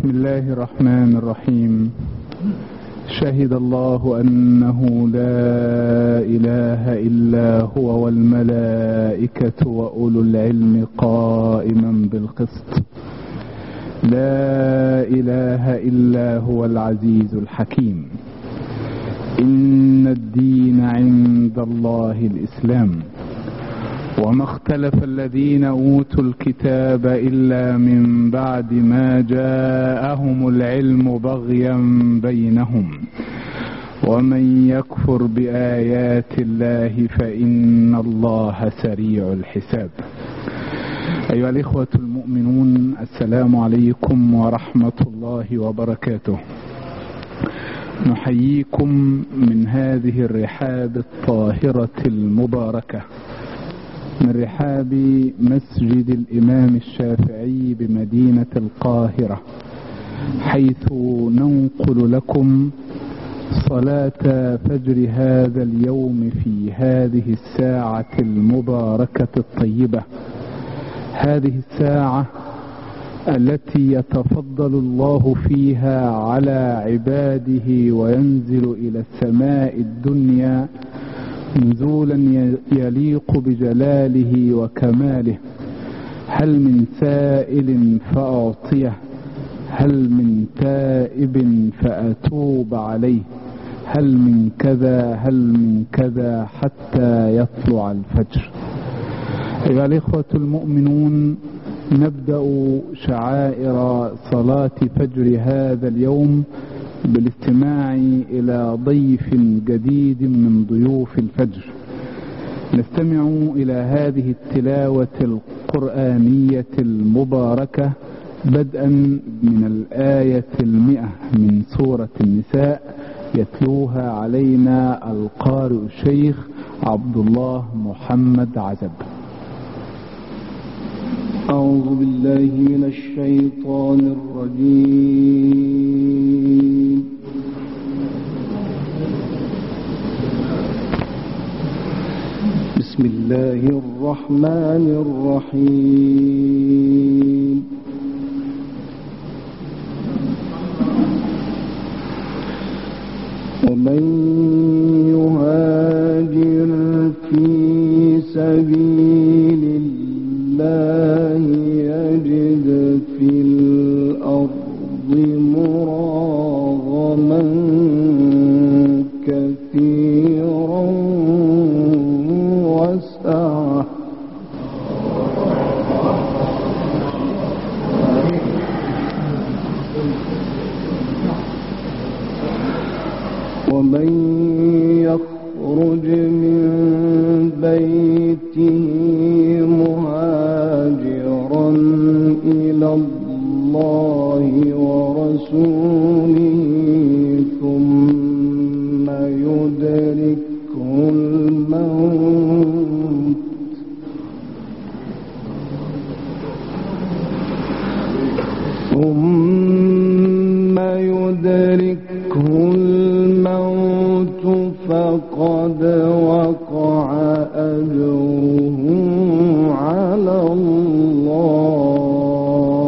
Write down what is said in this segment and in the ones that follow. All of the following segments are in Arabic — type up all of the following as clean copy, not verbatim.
بسم الله الرحمن الرحيم. شهد الله أنه لا إله إلا هو والملائكة وأولو العلم قائما بالقسط. لا إله إلا هو العزيز الحكيم. إن الدين عند الله الإسلام، وما اختلف الذين أوتوا الكتاب إلا من بعد ما جاءهم العلم بغيا بينهم، ومن يكفر بآيات الله فإن الله سريع الحساب. أيها الإخوة المؤمنون، السلام عليكم ورحمة الله وبركاته. نحييكم من هذه الرحاب الطاهرة المباركة، من رحاب مسجد الإمام الشافعي بمدينة القاهرة، حيث ننقل لكم صلاة فجر هذا اليوم في هذه الساعة المباركة الطيبة، هذه الساعة التي يتفضل الله فيها على عباده وينزل إلى السماء الدنيا نزولا يليق بجلاله وكماله. هل من سائل فأعطيه، هل من تائب فأتوب عليه، هل من كذا هل من كذا حتى يطلع الفجر. أيها الإخوة المؤمنون، نبدأ شعائر صلاة فجر هذا اليوم بالاستماع إلى ضيف جديد من ضيوف الفجر. نستمع إلى هذه التلاوة القرآنية المباركة بدءا من الآية 100 من سورة النساء، يتلوها علينا القارئ الشيخ عبد الله محمد عزب. أعوذ بالله من الشيطان الرجيم. بسم الله الرحمن الرحيم. ومن يهاجر في سبيل الله يجد في الأرض مراغما كثيرا وسعة، ومن يخرج من بيته مهاجرا إلى الله ورسوله ثم يدركه الموت فقد وقع أجره على الله،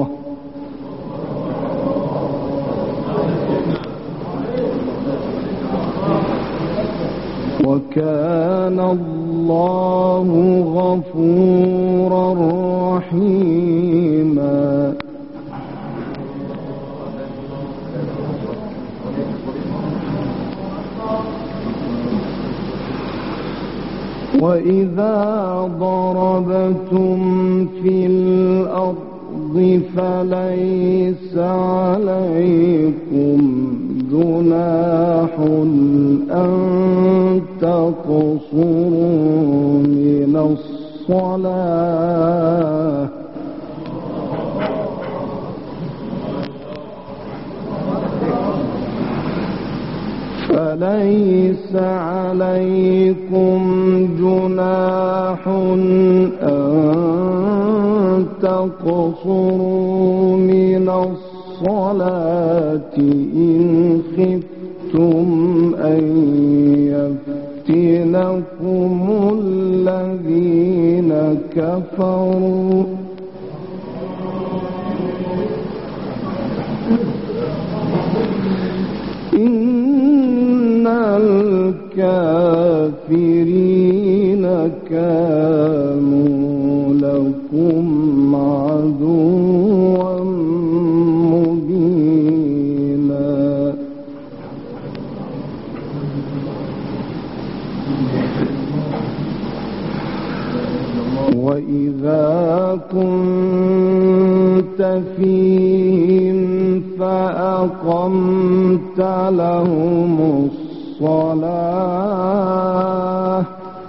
وكان الله غفورا رحيما. وإذا ضربتم في الأرض فليس عليكم جناح أن تقصروا من الصلاة، فليس عليكم جناح أن تقصروا من الصلاة إن خفتم أن يفتنكم الذين كفروا فيهم فأقمت لهم الصلاة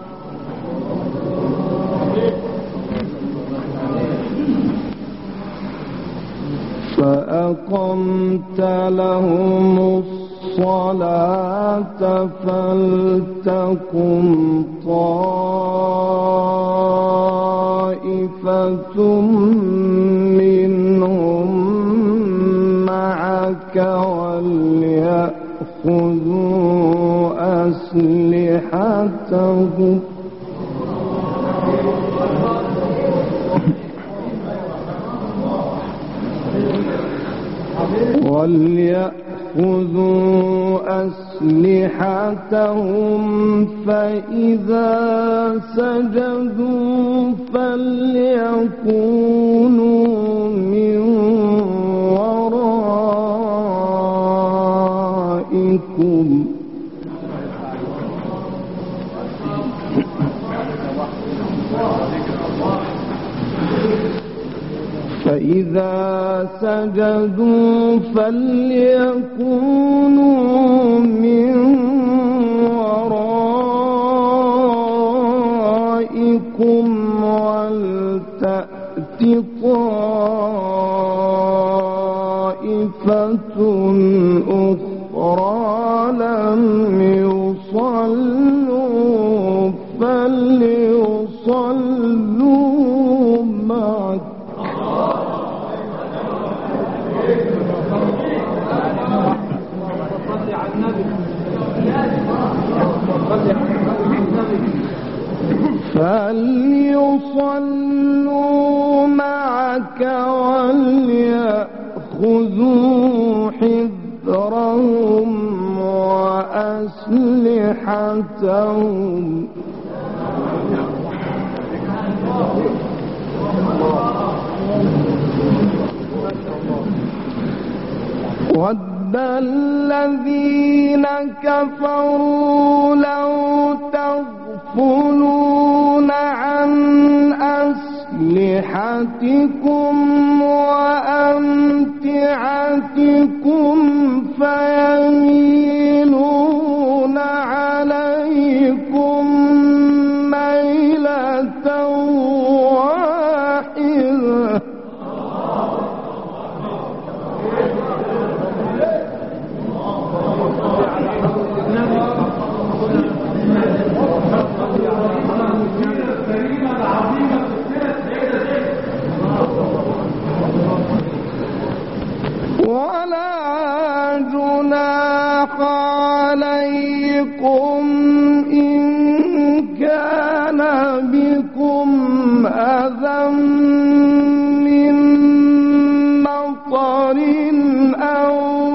فلتقم طائفة منهم معك وليأخذوا أسلحتهم فإذا سجدوا فليكونوا من ورائكم ولتأت طائفة أخرى لم يصلوا فليصلوا معك وليأخذوا حذرهم وأسلحتهم ود الذين كفروا لو تغفلون عن أسلحتكم وأمتعتكم فيميلون عليكم ميلة واحدة ولا جناح عليكم إن كان بكم أذى من مطر أو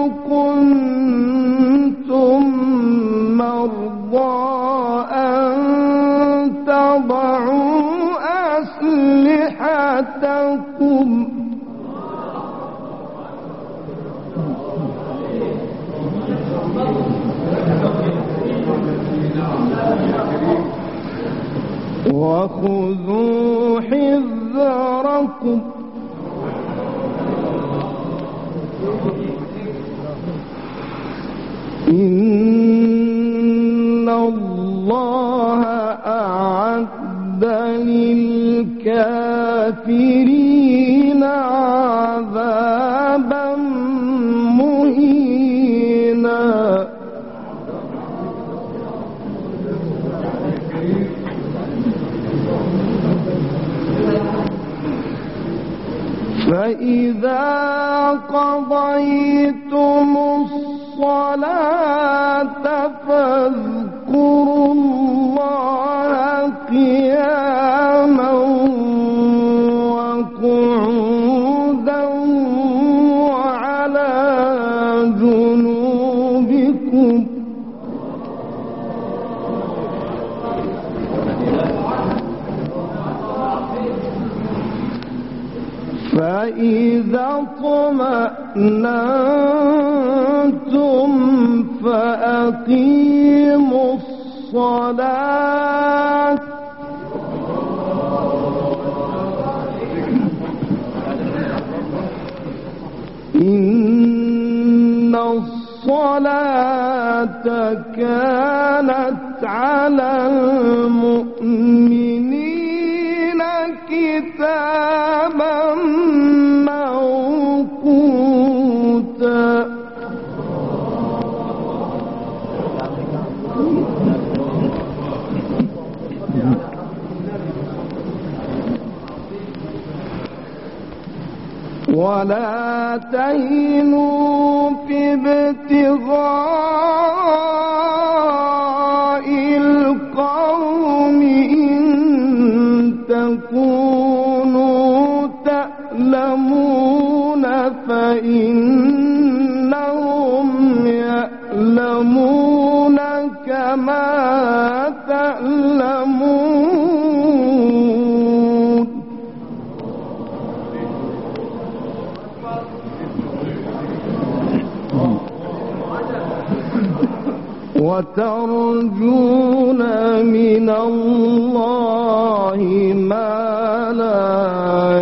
كنتم مرضى أن تضعوا أسلحتكم وخذوا حذركم إن الله أعد للكافرين عذابا مهينا فإذا قضيتم الصلاة فاذكروا الله قياما وقعودا وعلى جنوبكم فإذا اطمأننتم فأقيموا الصلاة إن الصلاة كانت على المؤمنين كتابا موقوتا ولا تهنوا في ابتغاء القوم إن تكونوا تألمون فإنهم يألمون كما تألمون وترجون من الله ما لا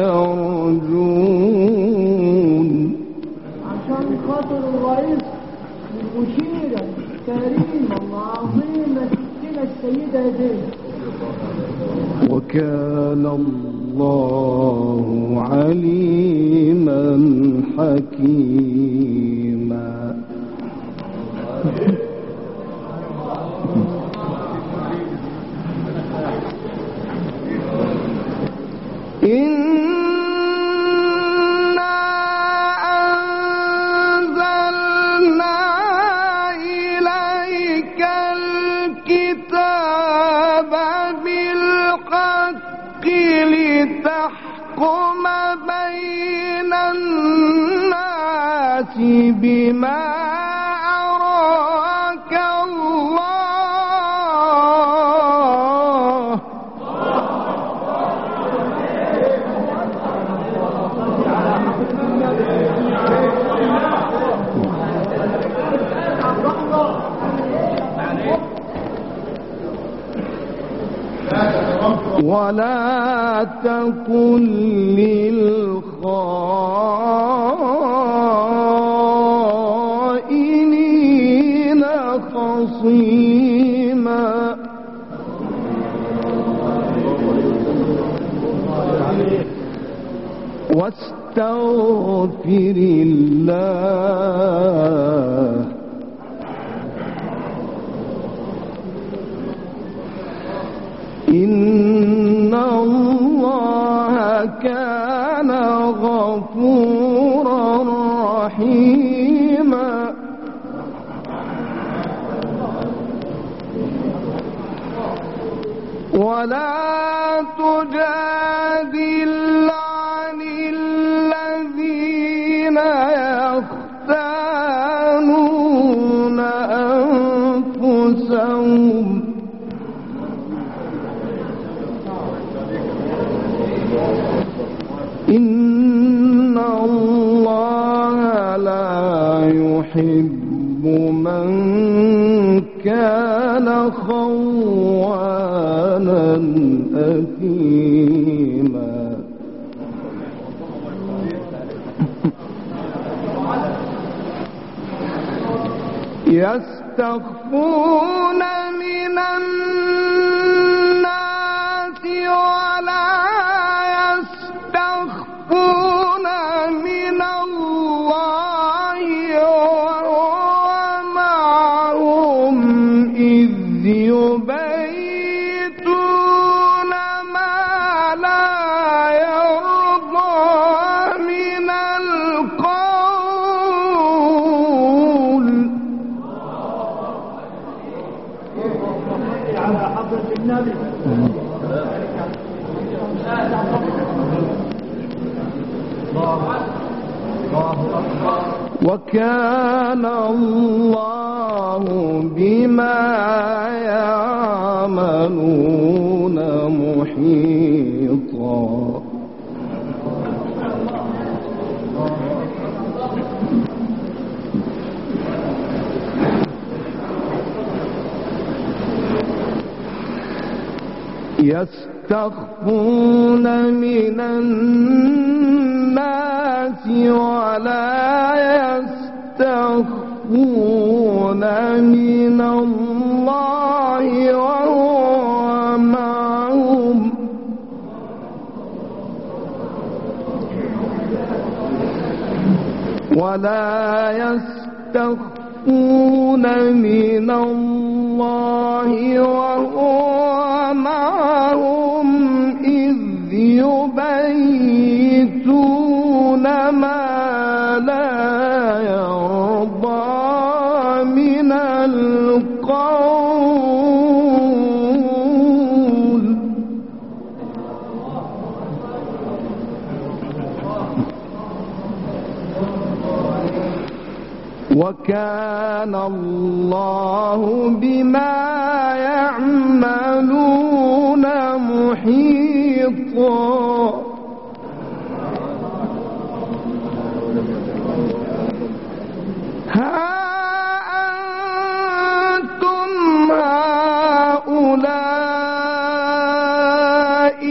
يرجون. عشان خاطر الرئيس المشيرة الكريمة العظيمة ستنا السيدة دي. وكان الله عليما حكيما. إنا أنزلنا إليك الكتاب بالحق لتحكم بين الناس بما أراك الله. ولا تكن للخائنين خصيما. واستغفر الله إن الله كان غفورا رحيما. ولا تجادل عن الذين يختانون أنفسهم إن الله لا يحب من كان خوانا أثيما. يستخفون من الناس ولا يستخفون من الله وهو معهم إذ يبيتون ما لا يرضى من القول. على حضرة النبي. وكان الله بما يعملون محيطا. يستخفون من الناس ولا يستخفون من الله وهو معهم إذ يبيتون ما لا يرضى من القول وكان الله بما يعملون محيطا ها أنتم هؤلاء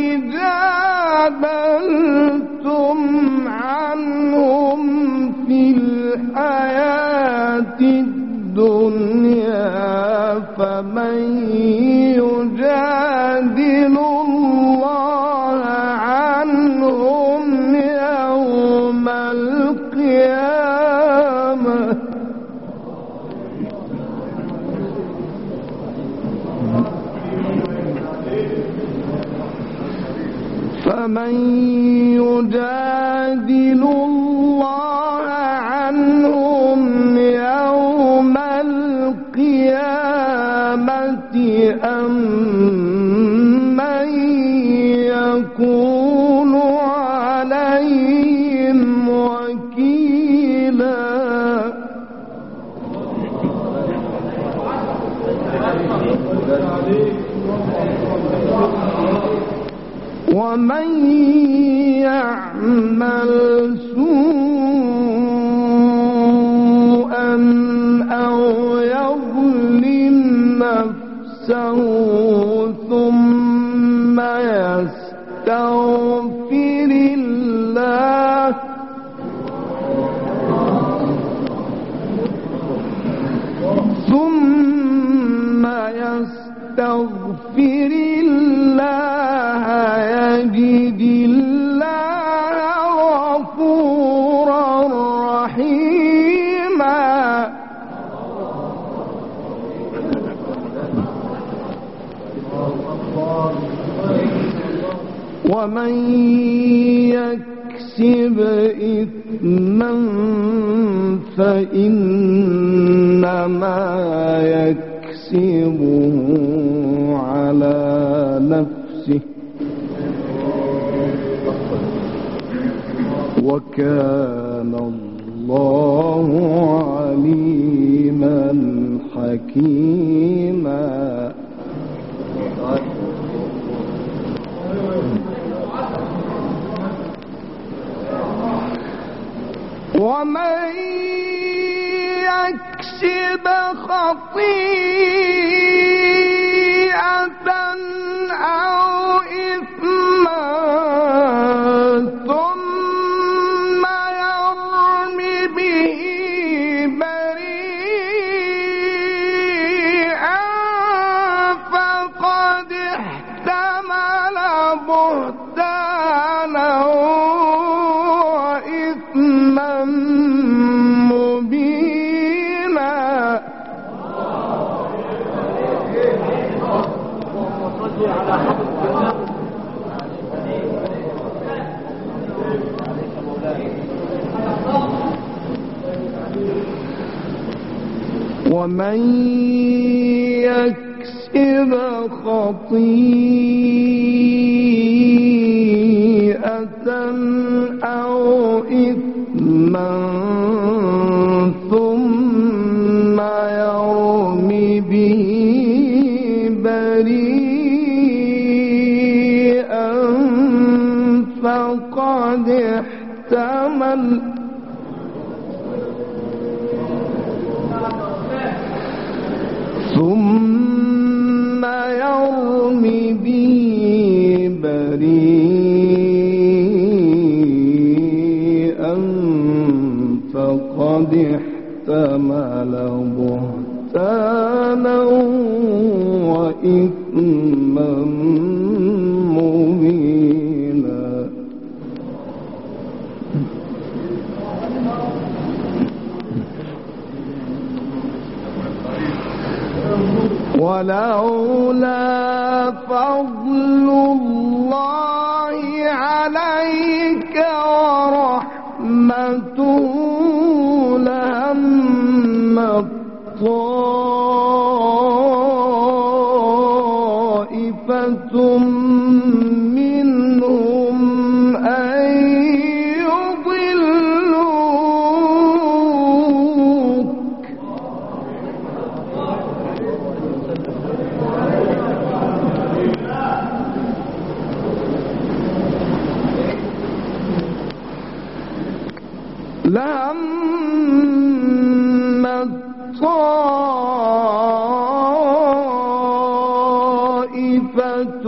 جادلتم عنهم في الحياة الدنيا فمن يجادل الله عنهم يوم القيامة فمن يجادل الله عنهم يوم القيامة أم من يكون عليهم وكيلا ومن يعمل سوءا أو يظلم نفسه ثم يستغفر الله يجد الله غفورا رحيما ومن يكسب إثما فإنما يكسبه على نفسه وكان الله عليما حكيما ومن يكسب خطيئة أو إثما ثم يرم به بريئا فقد احتمل بهتانا وإثما مبينا ومن يكسب خطيئة أو إثما ثم يرم به بريئا فقد احتمل ثم يرم به بريئا فقد احتمل بهتانا وإثما مبينا. ولولا فضل الله عليك ورحمته لهم طائفة منهم أن يضلوك لهم طائفة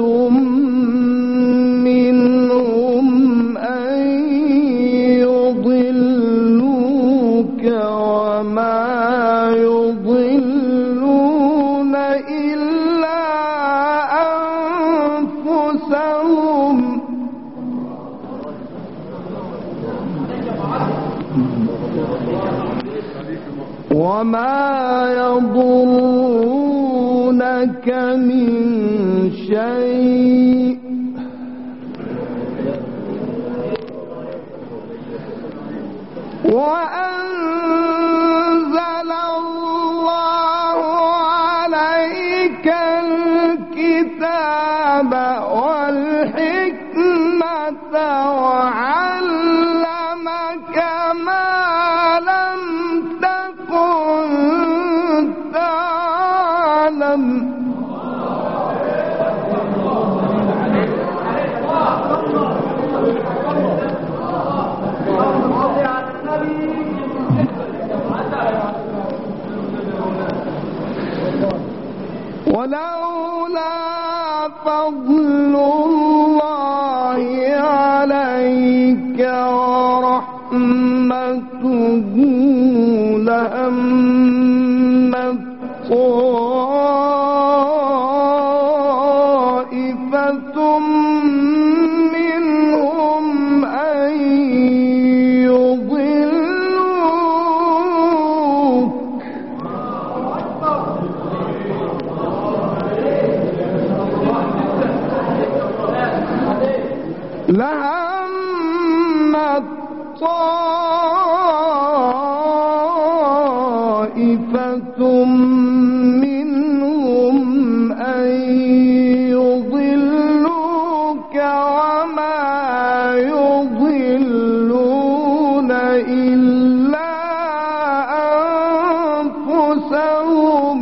منهم أن يضلوك وما يضلون إلا أنفسهم وما يضرونك من شيء وأنزل الله عليك الكتاب والحكمة وعلمك ما لم تكن تعلم ولولا فضل الله عليك ورحمته لهمت طائفة منهم أن يضلوك لهمت طائفة منهم أن يضلوك وما يضلون إلا أنفسهم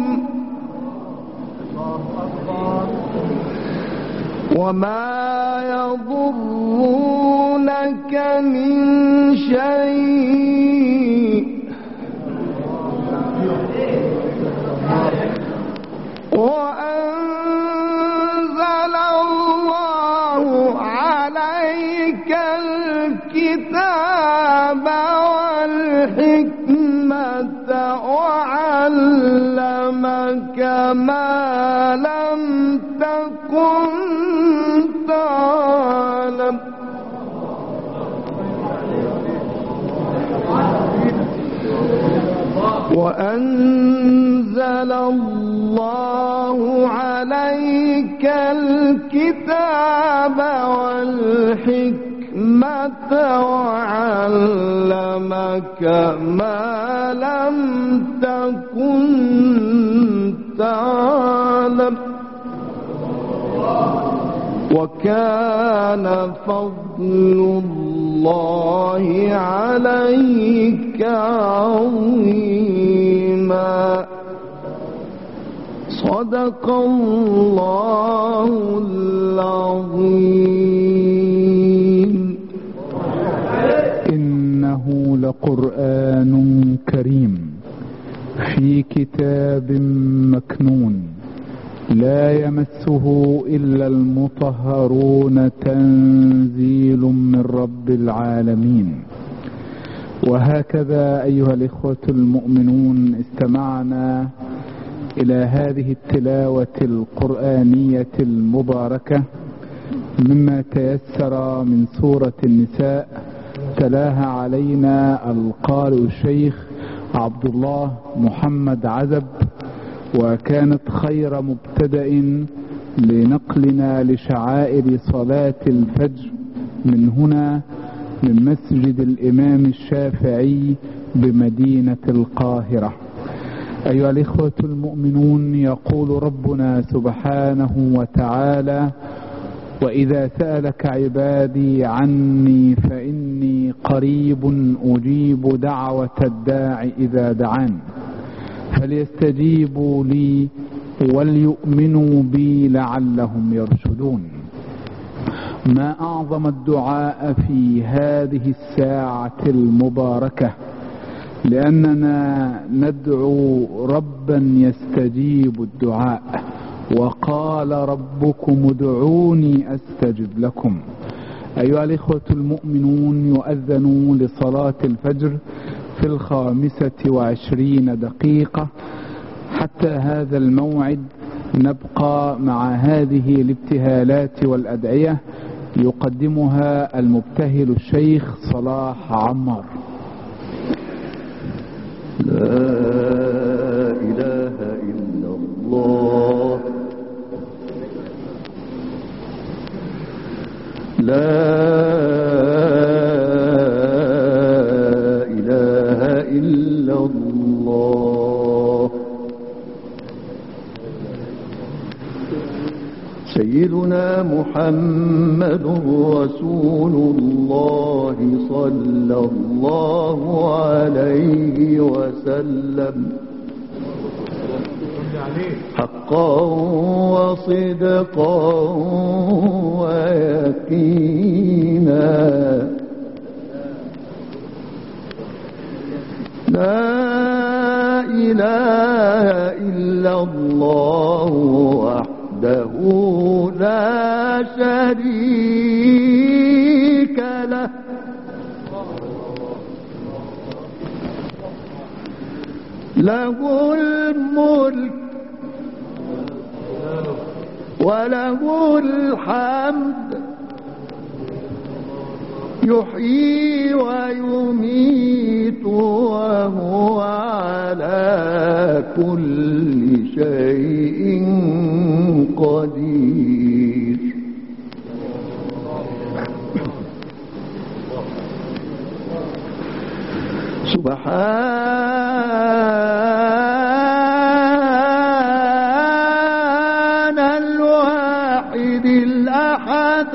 وما يضرونك من شيء وأنزل الله عليك الكتاب والحكمة وعلمك ما لم تكن تعلم وأنزل الله عليك الكتاب والحكمة وعلمك ما لم تكن تعلم وكان فضل الله عليك عظيما. صدق الله العظيم. إنه لقرآن كريم في كتاب مكنون لا يمسه إلا المطهرون تنزيل من رب العالمين. وهكذا أيها الإخوة المؤمنون استمعنا إلى هذه التلاوة القرآنية المباركة مما تيسر من سورة النساء، تلاها علينا القارئ الشيخ عبد الله محمد عزب، وكانت خير مبتدأ لنقلنا لشعائر صلاة الفجر من هنا من مسجد الإمام الشافعي بمدينة القاهرة. أيها الإخوة المؤمنون، يقول ربنا سبحانه وتعالى: وإذا سألك عبادي عني فإني قريب أجيب دعوة الداع إذا دعان فليستجيبوا لي وليؤمنوا بي لعلهم يرشدون. ما أعظم الدعاء في هذه الساعة المباركة، لأننا ندعو ربا يستجيب الدعاء، وقال ربكم ادعوني أستجب لكم. أيها الإخوة المؤمنون، يؤذن لصلاة الفجر في 25 دقيقة. حتى هذا الموعد نبقى مع هذه الابتهالات والأدعية يقدمها المبتهل الشيخ صلاح عمار. لا إله إلا الله، لا إله إلا الله. سيدنا محمد رسول الله صلى الله عليه وسلم حقا وصدقا ويقينا. لا إله إلا الله وحده لا شريك له، له الملك وله الحمد، يحيي ويميت وهو على كل شيء قدير. سبحان الواحد الأحد،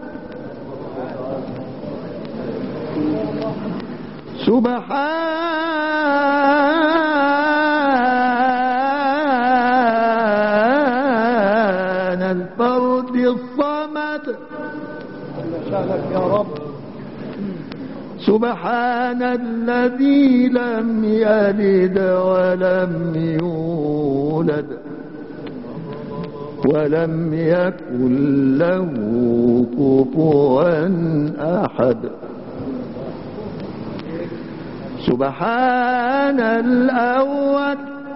سبحان الفرد الصمد، يا رب. سبحان الذي لم يلد ولم يولد ولم يكن له كفوا أحد. سبحان الأول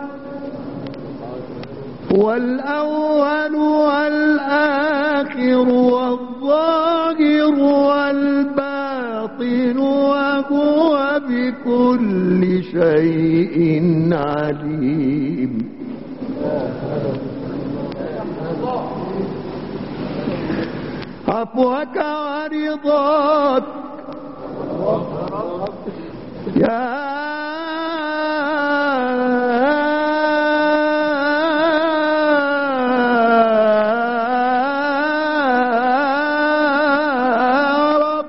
والأول والآخر والظاهر والباطن، وهو بكل شيء عليم. عفوك ورضاك يا رب.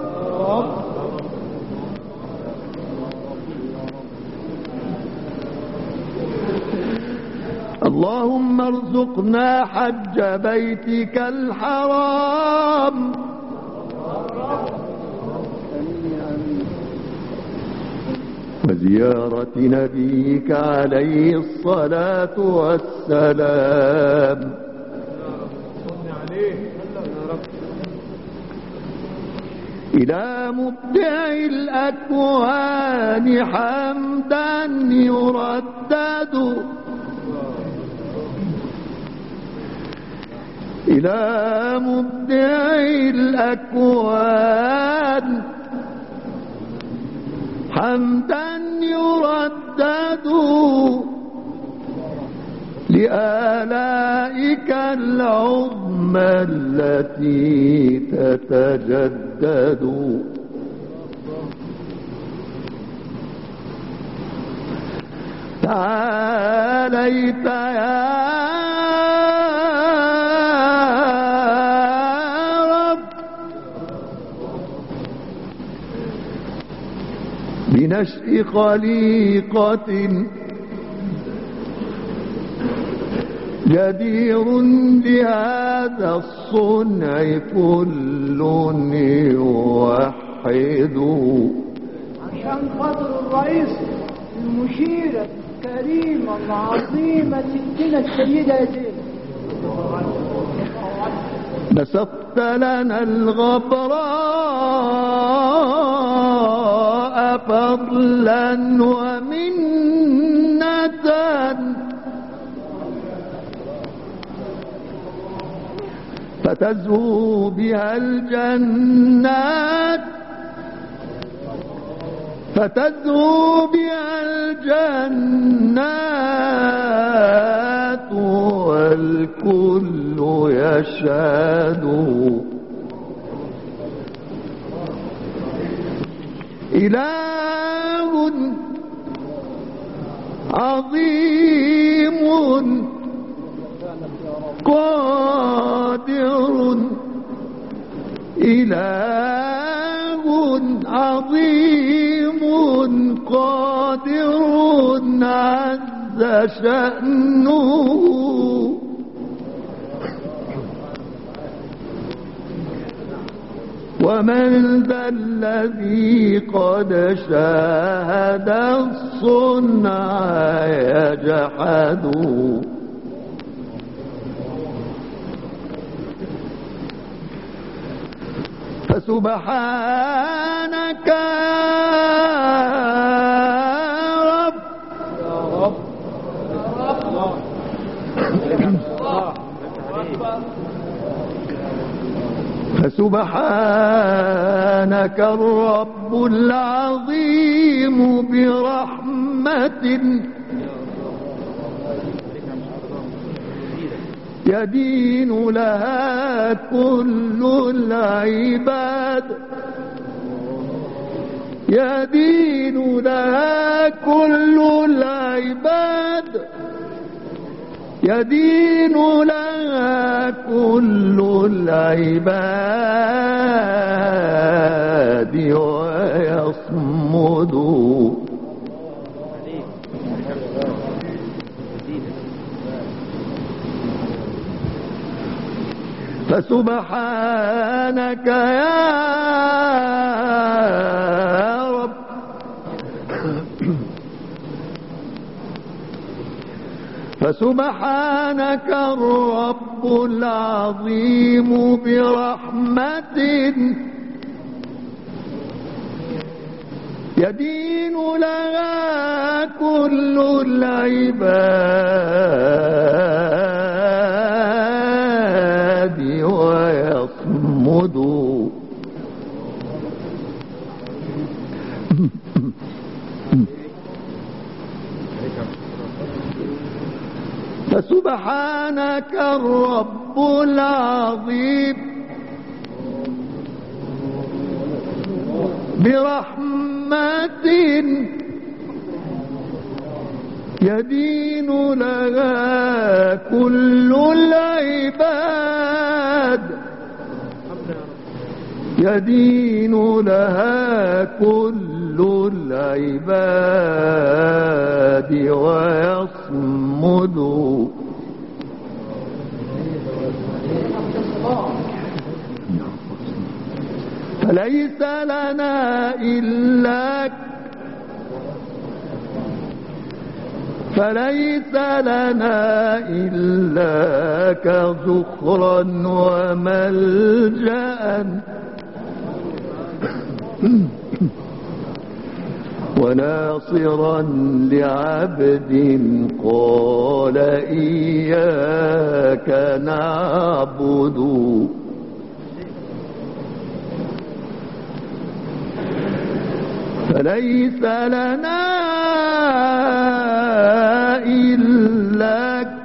اللهم ارزقنا حج بيتك الحرام وزيارة نبيك عليه الصلاة والسلام. إلى مبدع الأكوان حمدا يردد إلى مبدع الأكوان حمدا يردد لآلائك العظمى التي تتجدد تعاليت يا رب بنشء خليقة جدير بهذا الصنع كل يوحد. عشان خاطر الرئيس المشيرة الكريمة العظيمة ستنا السيدة زينب بسطت لنا الغبراء فضلا ومنة فتزهو بها الجنات والكل يشهد. إله عظيم قادر إله عظيم قادر عز شأنه ومن ذا الذي قد شاهد الصنع يجحد. فسبحانك يا رب فسبحانك الرب العظيم برحمة يدين لها كل العباد يدين لها كل العباد يدين لها كل العباد ويصمد. فسبحانك يا رب فسبحانك الرب العظيم برحمة يدين لها كل العباد ويصمد. فسبحانك الرب العظيم برحمة يدين لها كل العباد يدين لها كل العباد ويصمد. فليس لنا إلاك ذخرا وملجأ وناصرا لعبد قال إياك نعبد فليس لنا إلاك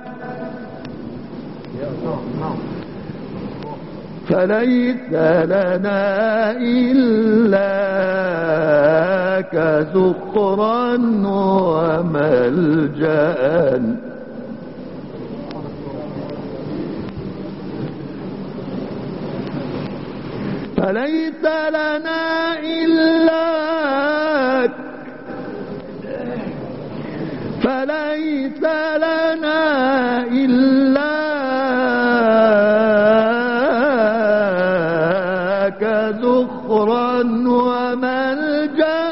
ذخرا وملجأ فليس لنا إلاك فليس لنا إلاك ذخرا وملجأ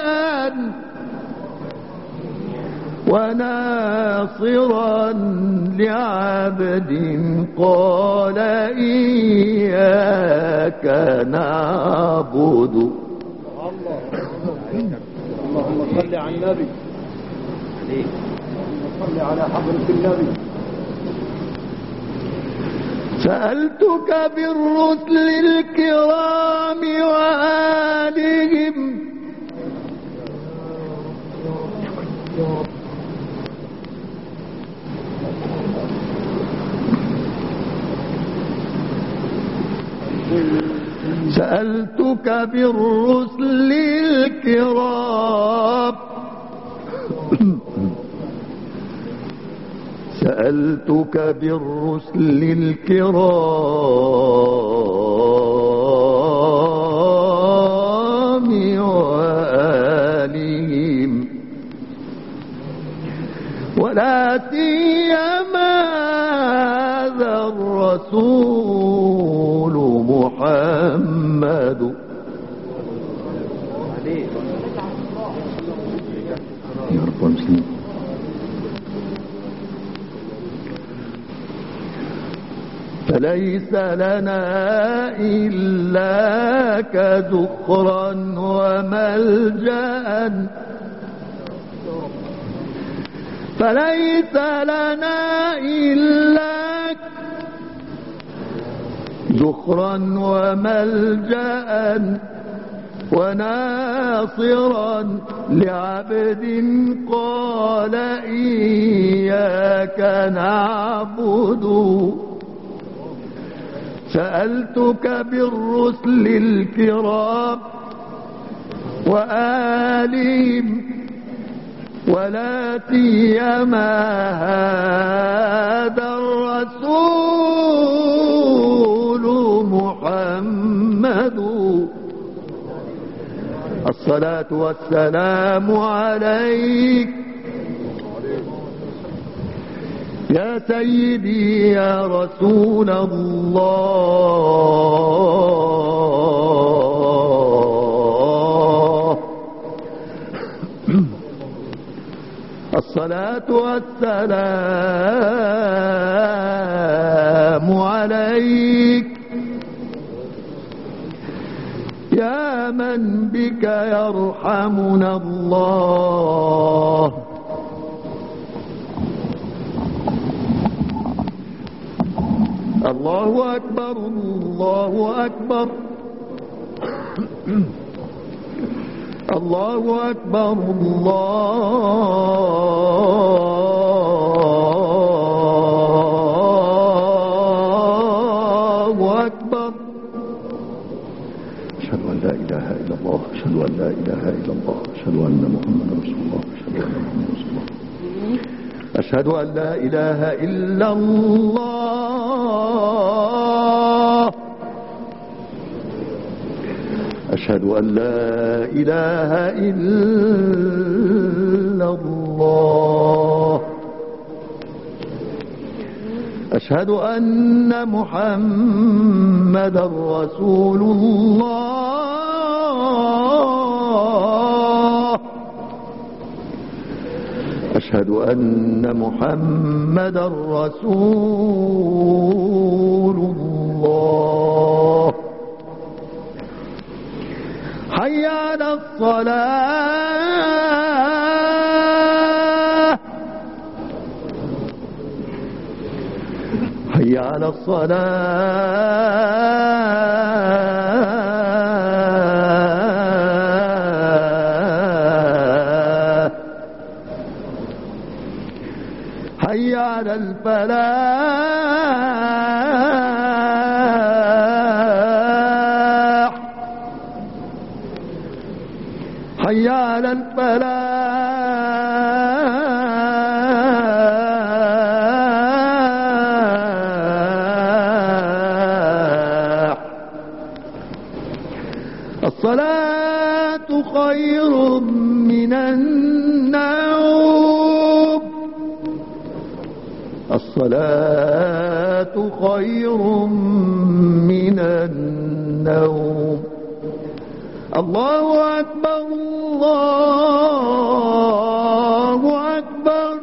وناصرا لعبد قال إياك نعبد. اللهم صل على النبي، اللهم صل على حضرة النبي. سألتك بالرسل الكرام وآلهم سألتك بالرسل الكرام سألتك بالرسل الكرام وآلهم ولا سيما هذا الرسول محمد يا رب المسلمين. فليس لنا إلاك ذخرا وملجأ فليس لنا إلاك ذخرا وملجأ وناصرا لعبد قال إياك نعبد. سألتك بالرسل الكرام وآلهم ولا سيما هذا الرسول محمد. الصلاة والسلام عليك يا سيدي يا رسول الله. الصلاة والسلام عليك يا من بك يرحمنا الله. الله أكبر الله أكبر الله أكبر الله أكبر. أشهد أن لا إله إلا الله أشهد أن لا إله إلا الله أشهد أن محمدا رسول الله أشهد أن لا إله إلا الله أشهد أن لا إله إلا الله أشهد أن محمدا رسول الله أشهد أن محمدا رسول الله. حي على الصلاة حي على الصلاة حي على الفلاح حي على الفلاح الصلاة خير من النوم الصلاة خير من النوم الله أكبر الله أكبر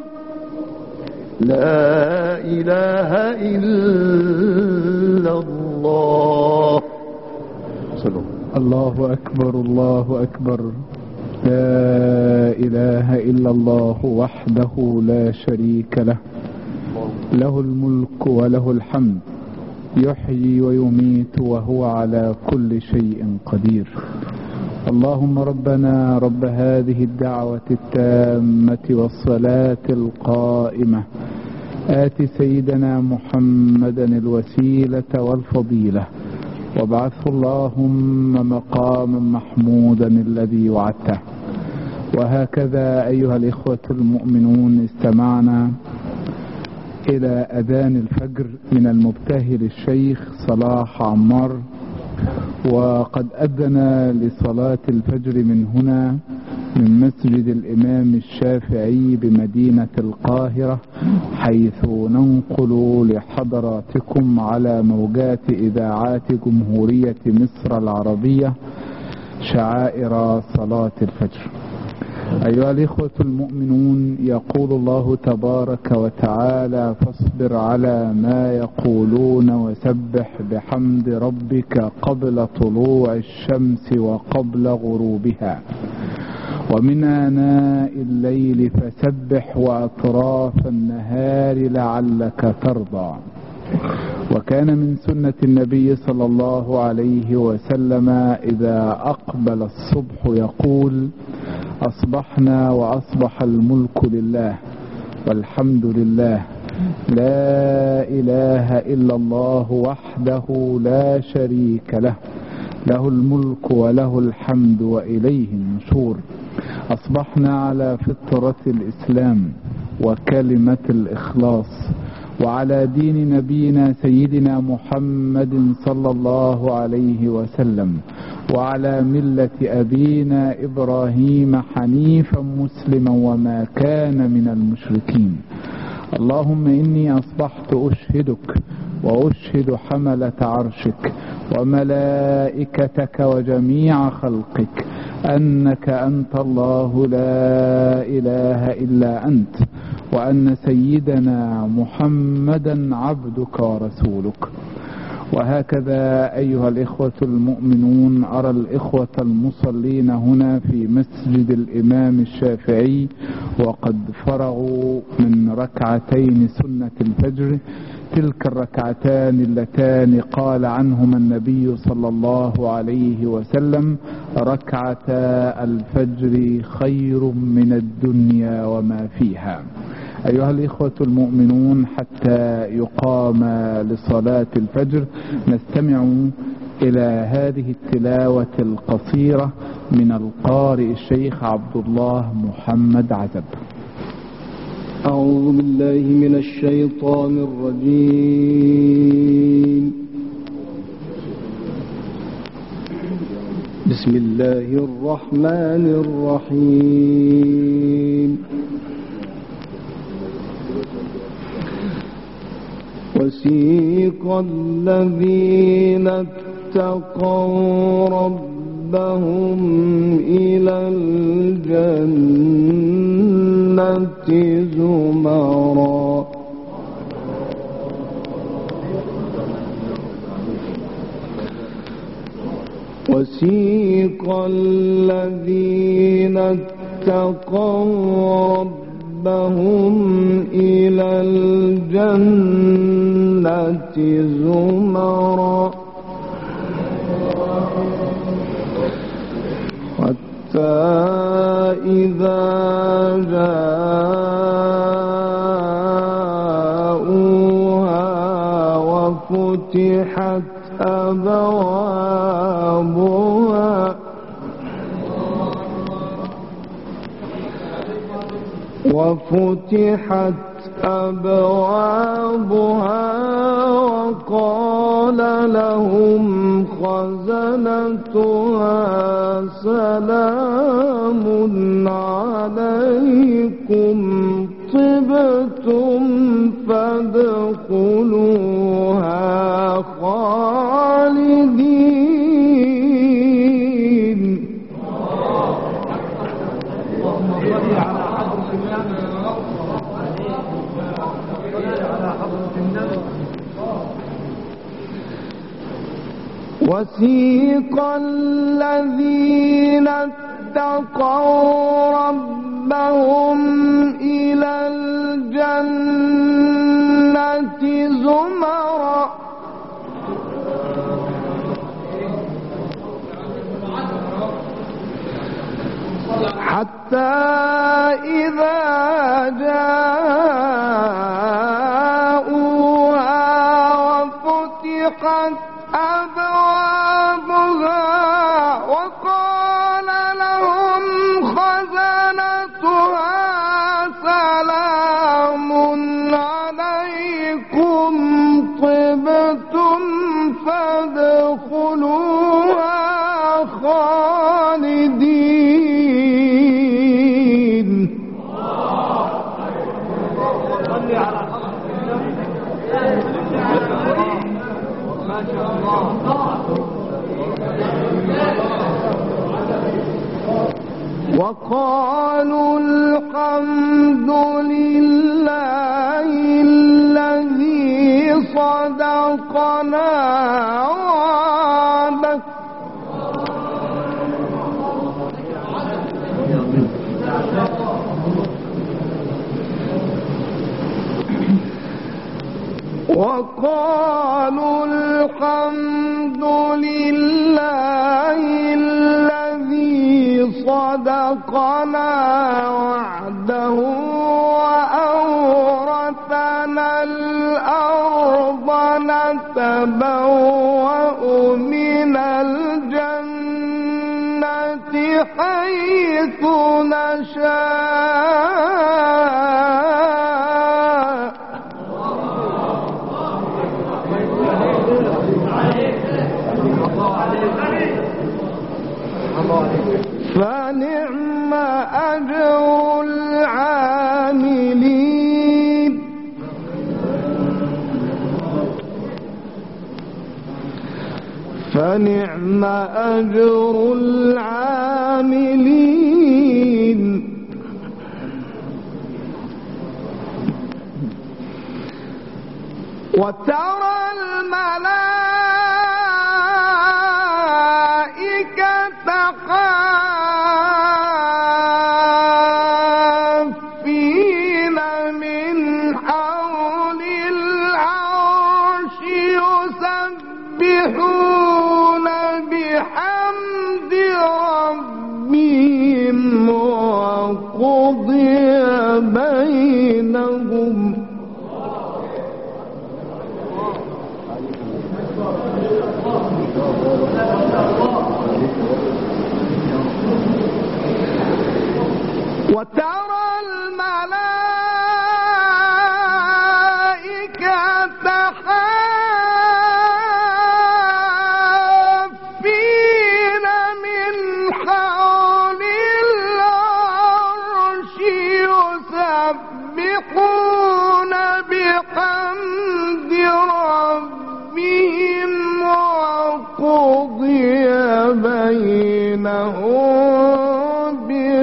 لا إله إلا الله صلوا. الله أكبر الله أكبر لا إله إلا الله وحده لا شريك له له الملك وله الحمد يحيي ويميت وهو على كل شيء قدير. اللهم ربنا رب هذه الدعوة التامة والصلاة القائمة آت سيدنا محمدا الوسيلة والفضيلة وابعثه اللهم مقاما محمودا الذي وعدته. وهكذا أيها الإخوة المؤمنون استمعنا إلى أذان الفجر من المبتهل الشيخ صلاح عمار، وقد أذن لصلاة الفجر من هنا من مسجد الإمام الشافعي بمدينة القاهرة، حيث ننقل لحضراتكم على موجات إذاعات جمهورية مصر العربية شعائر صلاة الفجر. أيها الإخوة المؤمنون، يقول الله تبارك وتعالى: فاصبر على ما يقولون وسبح بحمد ربك قبل طلوع الشمس وقبل غروبها ومن آناء الليل فسبح وأطراف النهار لعلك ترضى. وكان من سنة النبي صلى الله عليه وسلم إذا أقبل الصبح يقول: أصبحنا وأصبح الملك لله والحمد لله لا إله إلا الله وحده لا شريك له له الملك وله الحمد وإليه النشور. أصبحنا على فطرة الإسلام وكلمة الإخلاص وعلى دين نبينا سيدنا محمد صلى الله عليه وسلم وعلى ملة أبينا إبراهيم حنيفا مسلما وما كان من المشركين. اللهم إني أصبحت أشهدك وأشهد حملة عرشك وملائكتك وجميع خلقك أنك أنت الله لا إله إلا أنت، وأن سيدنا محمدا عبدك ورسولك. وهكذا أيها الإخوة المؤمنون، أرى الإخوة المصلين هنا في مسجد الإمام الشافعي وقد فرغوا من ركعتين سنة الفجر، تلك الركعتان اللتان قال عنهما النبي صلى الله عليه وسلم: ركعتا الفجر خير من الدنيا وما فيها. أيها الإخوة المؤمنون، حتى يقام لصلاة الفجر نستمع إلى هذه التلاوة القصيرة من القارئ الشيخ عبد الله محمد عزب. أعوذ بالله من الشيطان الرجيم. بسم الله الرحمن الرحيم. وسيق الذين اتقوا ربهم إلى الجنة زمرا وسيق الذين اتقوا ربهم إلى الجنة زمرا حتى إذا جاءوها وفتحت أبوابها وقال لهم خزنتها سلام عليكم طبتم فادخلوها خالدين. وسيق الذين اتقوا ربهم إلى الجنة زمرا حتى إذا جاءوها وفتحت أبوابها وقال لهم خزنتها سلام عليكم طبتم فادخلوها خالدين. وقالوا الحمد لله الذي صدقنا وعده وقالوا الحمد لله الذي صدقنا وعده وأورثنا الأرض نتبوأ من الجنة حيث نشاء فنعم أجر العاملين. فنعم أجر العاملين. وترى الملائكة حافين من حول العرش يسبحون بحمد ربهم وقضي بينهم وترى الملائكة حافين من حول العرش يسبحون بحمد ربهم وقضي بينهم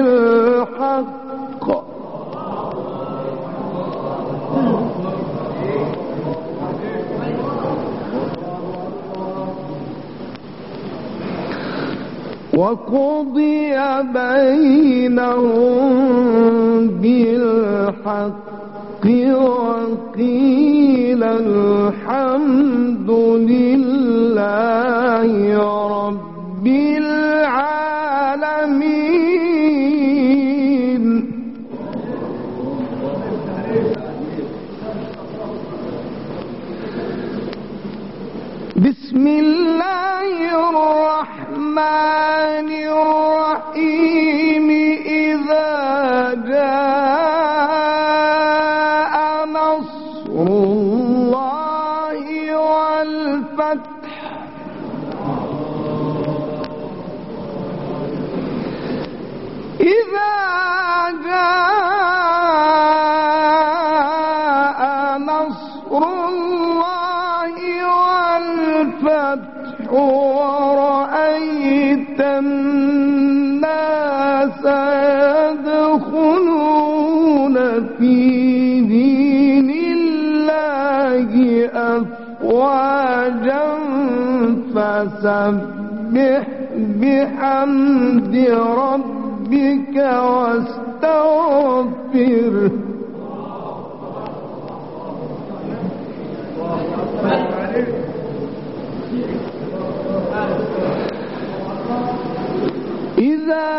بالحق وقضي بينهم بالحق وقيل الحمد لله رب العالمين. بسم الله الرحمن الرحيم. إذا جاء نصر الله والفتح إذا جاء نصر الله والفتح ورأيت الناس يدخلون في دين الله أفواجا فسبح بحمد ربك واستغفره. إذا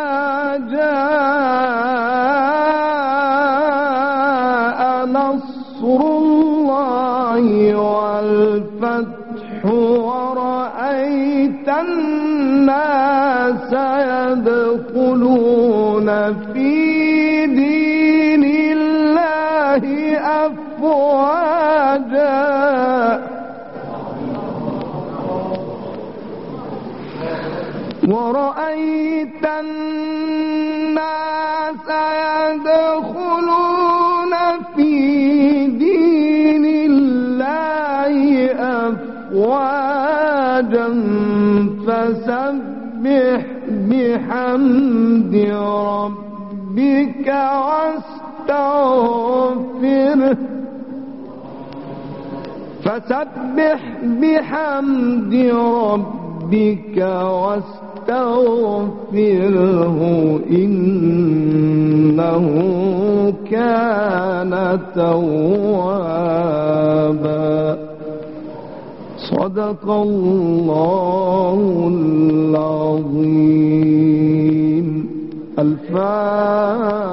جاء نصر الله والفتح ورأيت الناس يدخلون في دين الله أفواجا ورأيت الناس يدخلون في دين الله أفواجا فسبح بحمد ربك واستغفره. فسبح بحمد ربك واستغفره إنه كان توابا. صدق الله العظيم. الفاتحة.